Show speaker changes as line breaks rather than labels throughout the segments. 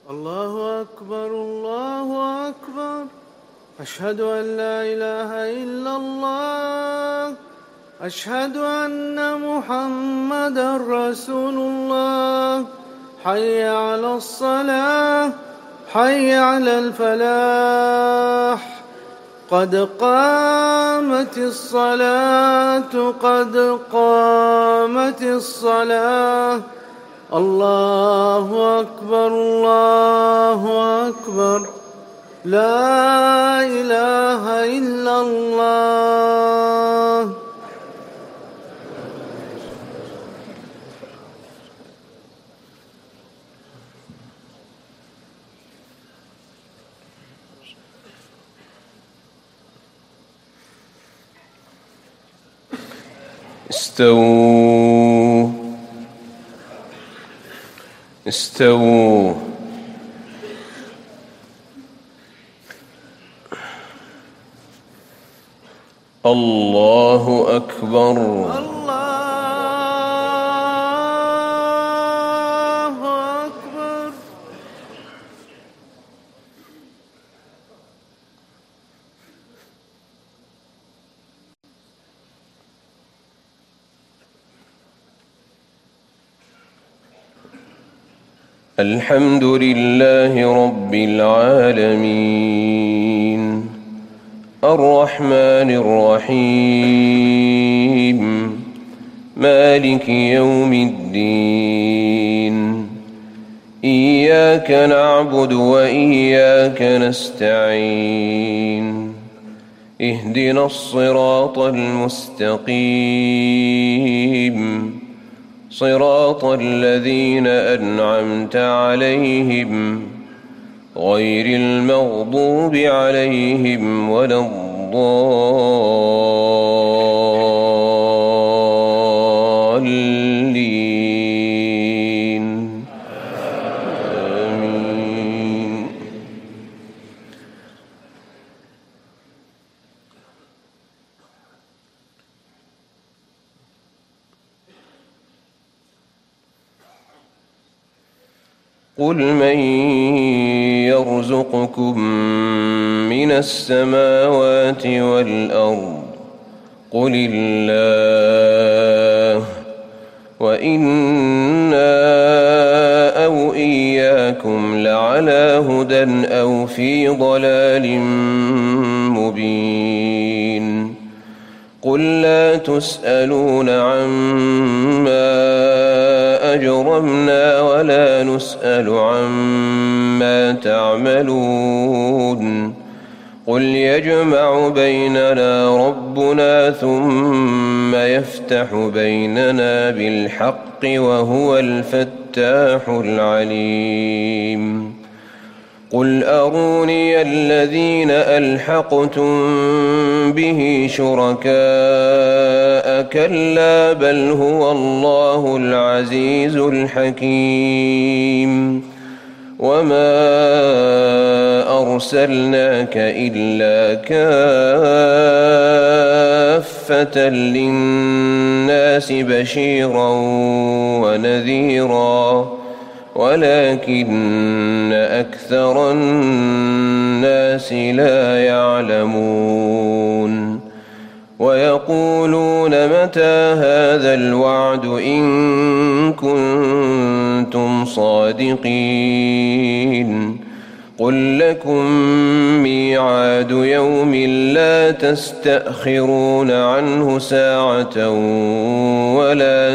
الله أكبر الله أكبر. أشهد أن لا إله إلا الله. أشهد أن محمدًا رسول الله. حي على الصلاة، حي على الفلاح، قد قامت الصلاة، قد قامت الصلاة. الله أكبر الله أكبر. لا إله إلا الله.
استووا استووا. الله أكبر.
الله أكبر.
الحمد لله رب العالمين، الرحمن الرحيم، مالك يوم الدين. إياك نعبد وإياك نستعين. اهدنا الصراط المستقيم، صراط الذين أنعمت عليهم غير المغضوب عليهم ولا الضالين. آمين. قل من يرزقكم من السماوات والأرض؟ قل الله، وإنا أو إياكم لعلى هدى أو في ضلال مبين. قل لا تسألون عما أجرمنا ولا نسأل عما تعملون. قل يجمع بيننا ربنا ثم يفتح بيننا بالحق وهو الفتاح العليم. قل أروني الذين ألحقتم به شركاء، كلا بل هو الله العزيز الحكيم. وما أرسلناك إلا كافة للناس بشيرا ونذيرا، ولكن أكثر الناس لا يعلمون. ويقولون متى هذا الوعد إن كنتم صادقين. قل لكم ميعاد يوم لا تستأخرون عنه ساعة ولا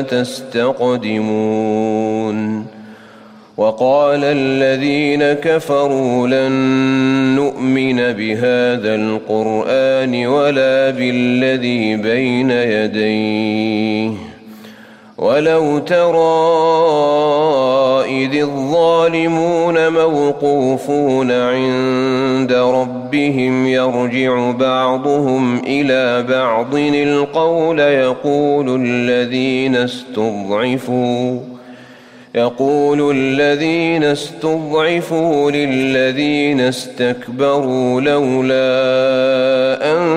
تستقدمون. وقال الذين كفروا لن نؤمن بهذا القرآن ولا بالذي بين يديه. ولو ترى إذ الظالمون موقوفون عند ربهم يرجع بعضهم إلى بعض القول يقول الذين استضعفوا للذين استكبروا لولا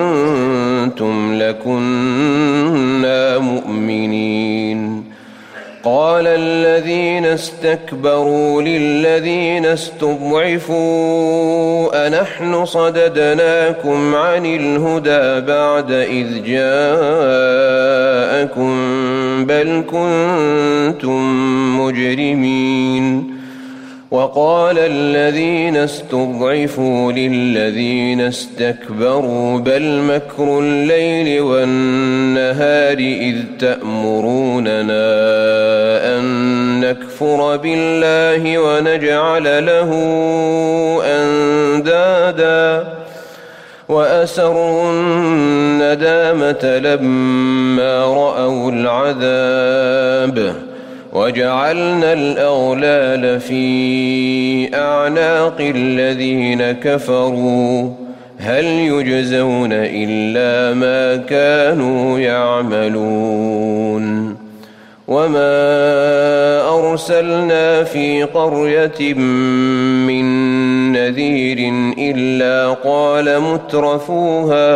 أنتم لكنا مؤمنين. قال الذين استكبروا للذين استضعفوا أنحن صددناكم عن الهدى بعد إذ جاءكم بل كنتم مجرمين وقال الذين استضعفوا للذين استكبروا بل مكر الليل والنهار إذ تأمروننا أن نكفر بالله ونجعل له أندادا وأسروا الندامة لما رأوا العذاب وجعلنا الأغلال في أعناق الذين كفروا هل يجزون إلا ما كانوا يعملون وما أرسلنا في قرية من نذير إلا قال مترفوها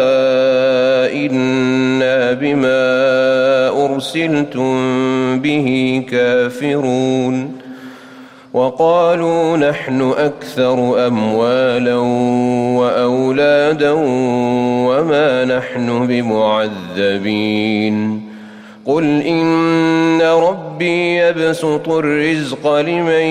إنا بما أرسلتم به كافرون وقالوا نحن أكثر أموالا وأولادا وما نحن بمعذبين قل إن ربي يبسط الرزق لمن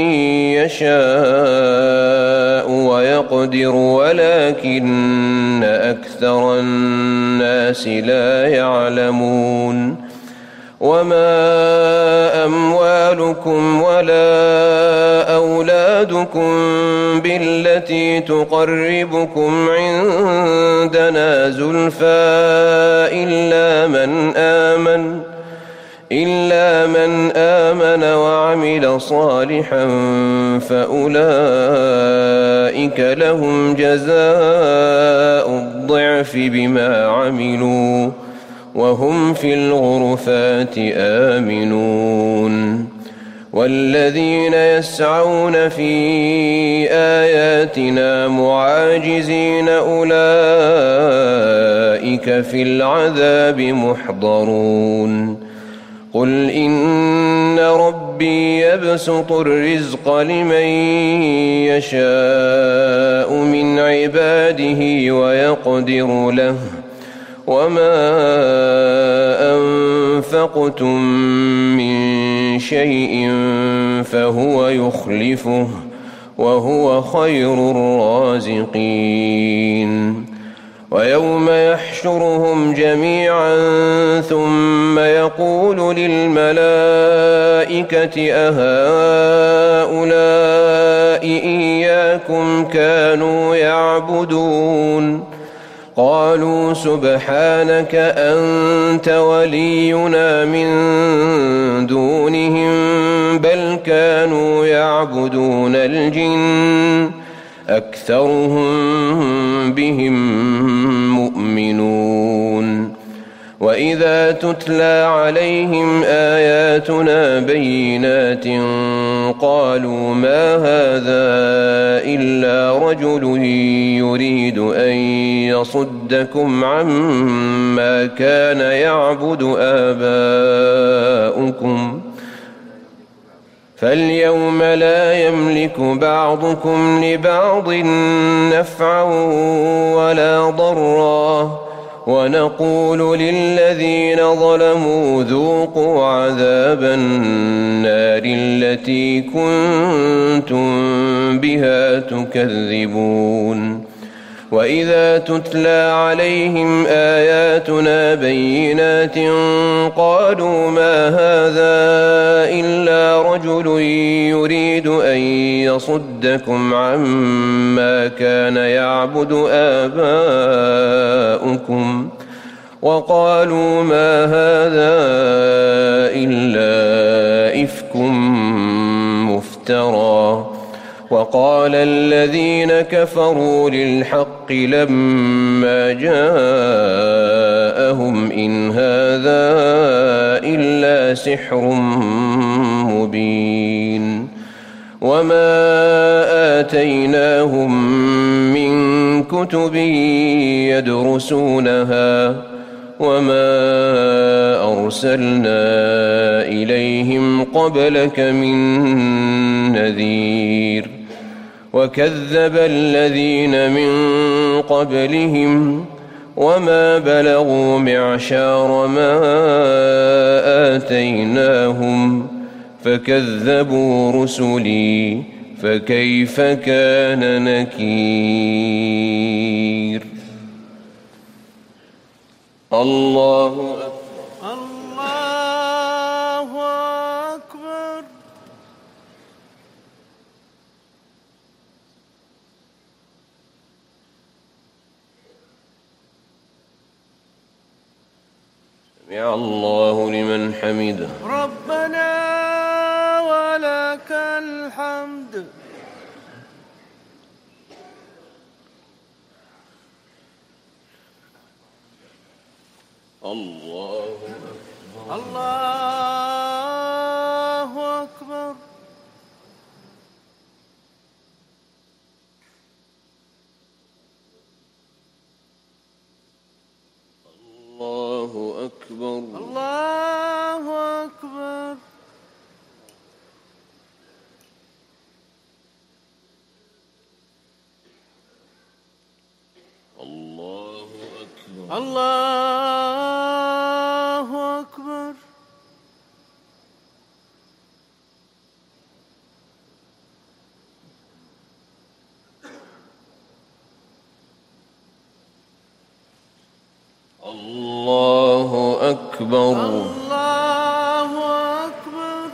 يشاء ويقدر ولكن أكثر الناس لا يعلمون وما أموالكم ولا أولادكم بالتي تقربكم عندنا زلفى إلا من آمن وعمل صالحا فأولئك لهم جزاء الضعف بما عملوا وهم في الغرفات آمنون والذين يسعون في آياتنا معاجزين أولئك في العذاب محضرون قل إن ربي يبسط الرزق لمن يشاء من عباده ويقدر له وما أنفقتم من شيء فهو يخلفه وهو خير الرازقين ويوم يحشرهم جميعا ثم يقول للملائكة أهؤلاء إياكم كانوا يعبدون قالوا سبحانك أنت ولينا من دونهم بل كانوا يعبدون الجن أكثرهم بهم مؤمنون وإذا تتلى عليهم آياتنا بينات قالوا ما هذا إلا رجل يريد أن يصدكم عما كان يعبد آباؤكم فاليوم لا يملك بعضكم لبعض نفعا ولا ضرا ونقول للذين ظلموا ذوقوا عذاب النار التي كنتم بها تكذبون وإذا تتلى عليهم آياتنا بينات قالوا ما هذا إلا رجل يريد أن يصدكم عما كان يعبد آباؤكم وقالوا ما هذا إلا إفك مفترى وقال الذين كفروا للحق لما جاءهم إن هذا إلا سحر مبين وما آتيناهم من كتب يدرسونها وما أرسلنا إليهم قبلك من نذير وكذب الذين من قبلهم وما بلغوا معشار ما آتيناهم فكذبوا رسلي فكيف كان نكير. الله أكبر.
الله أكبر.
سمع الله لمن حمده.
ربنا ولك الحمد.
الله أكبر.
الله أكبر.
الله أكبر.
الله أكبر.
الله أكبر.
الله أكبر.
الله أكبر.
الله أكبر.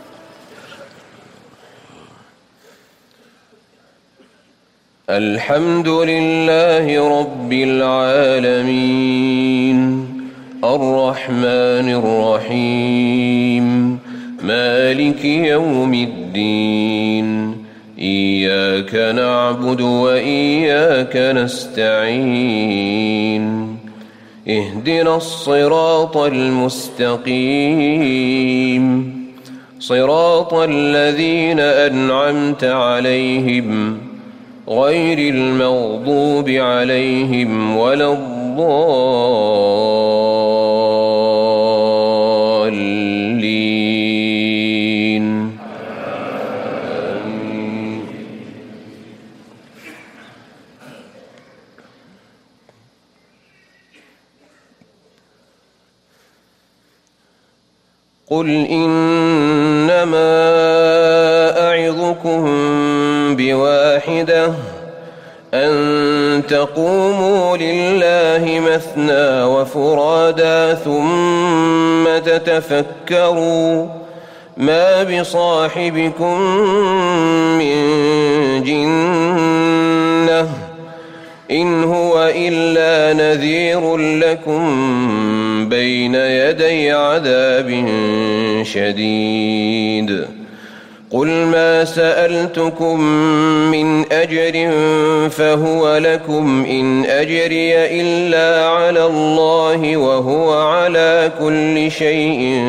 الحمد لله رب العالمين الرحمن الرحيم مالك يوم الدين إياك نعبد وإياك نستعين اهدنا الصراط المستقيم صراط الذين أنعمت عليهم غير المغضوب عليهم ولا الضالين. قل إنما أعظكم بواحدة أن تقوموا لله مثنى وفرادا ثم تتفكروا ما بصاحبكم من جنة إن هو إلا نذير لكم بين يدي عذاب شديد. قل ما سألتكم من أجر فهو لكم إن أجري إلا على الله وهو على كل شيء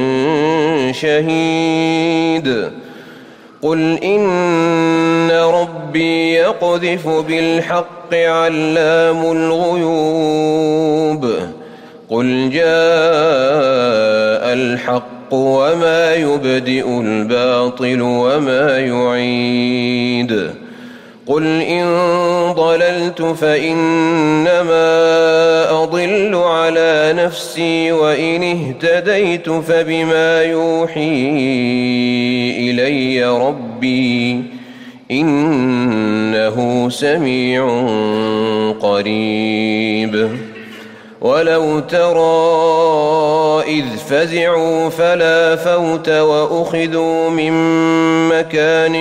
شهيد. قل إن ربي يقذف بالحق علام الغيوب. قل جاء الحق وما يبدئ الباطل وما يعيد. قل إن ضللت فإنما أضل على نفسي وإن اهتديت فبما يوحي إلي ربي إنه سميع قريب. ولو ترى إذ فزعوا فلا فوت وأخذوا من مكان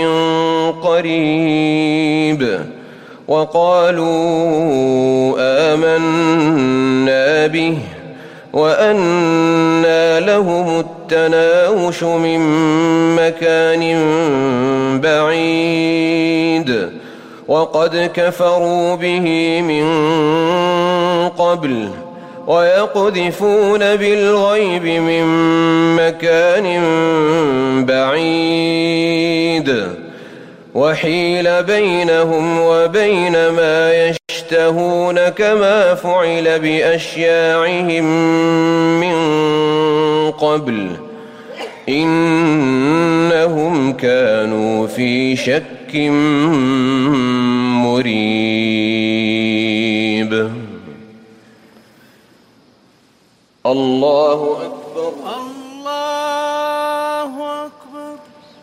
قريب وقالوا آمنا به وأنى لهم التناوش من مكان بعيد وقد كفروا به من قبل ويقذفون بالغيب من مكان بعيد وحيل بينهم وبين ما يشتهون كما فعل بأشياعهم من قبل إنهم كانوا في شك مريب. الله أكبر.
الله أكبر.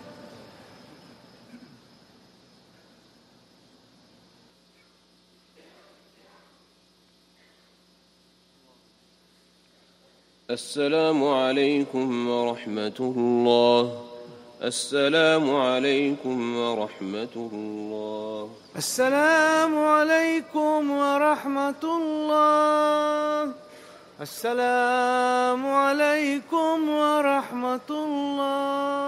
السلام عليكم ورحمة الله. السلام عليكم ورحمة الله.
السلام عليكم ورحمة الله. السلام عليكم ورحمة الله.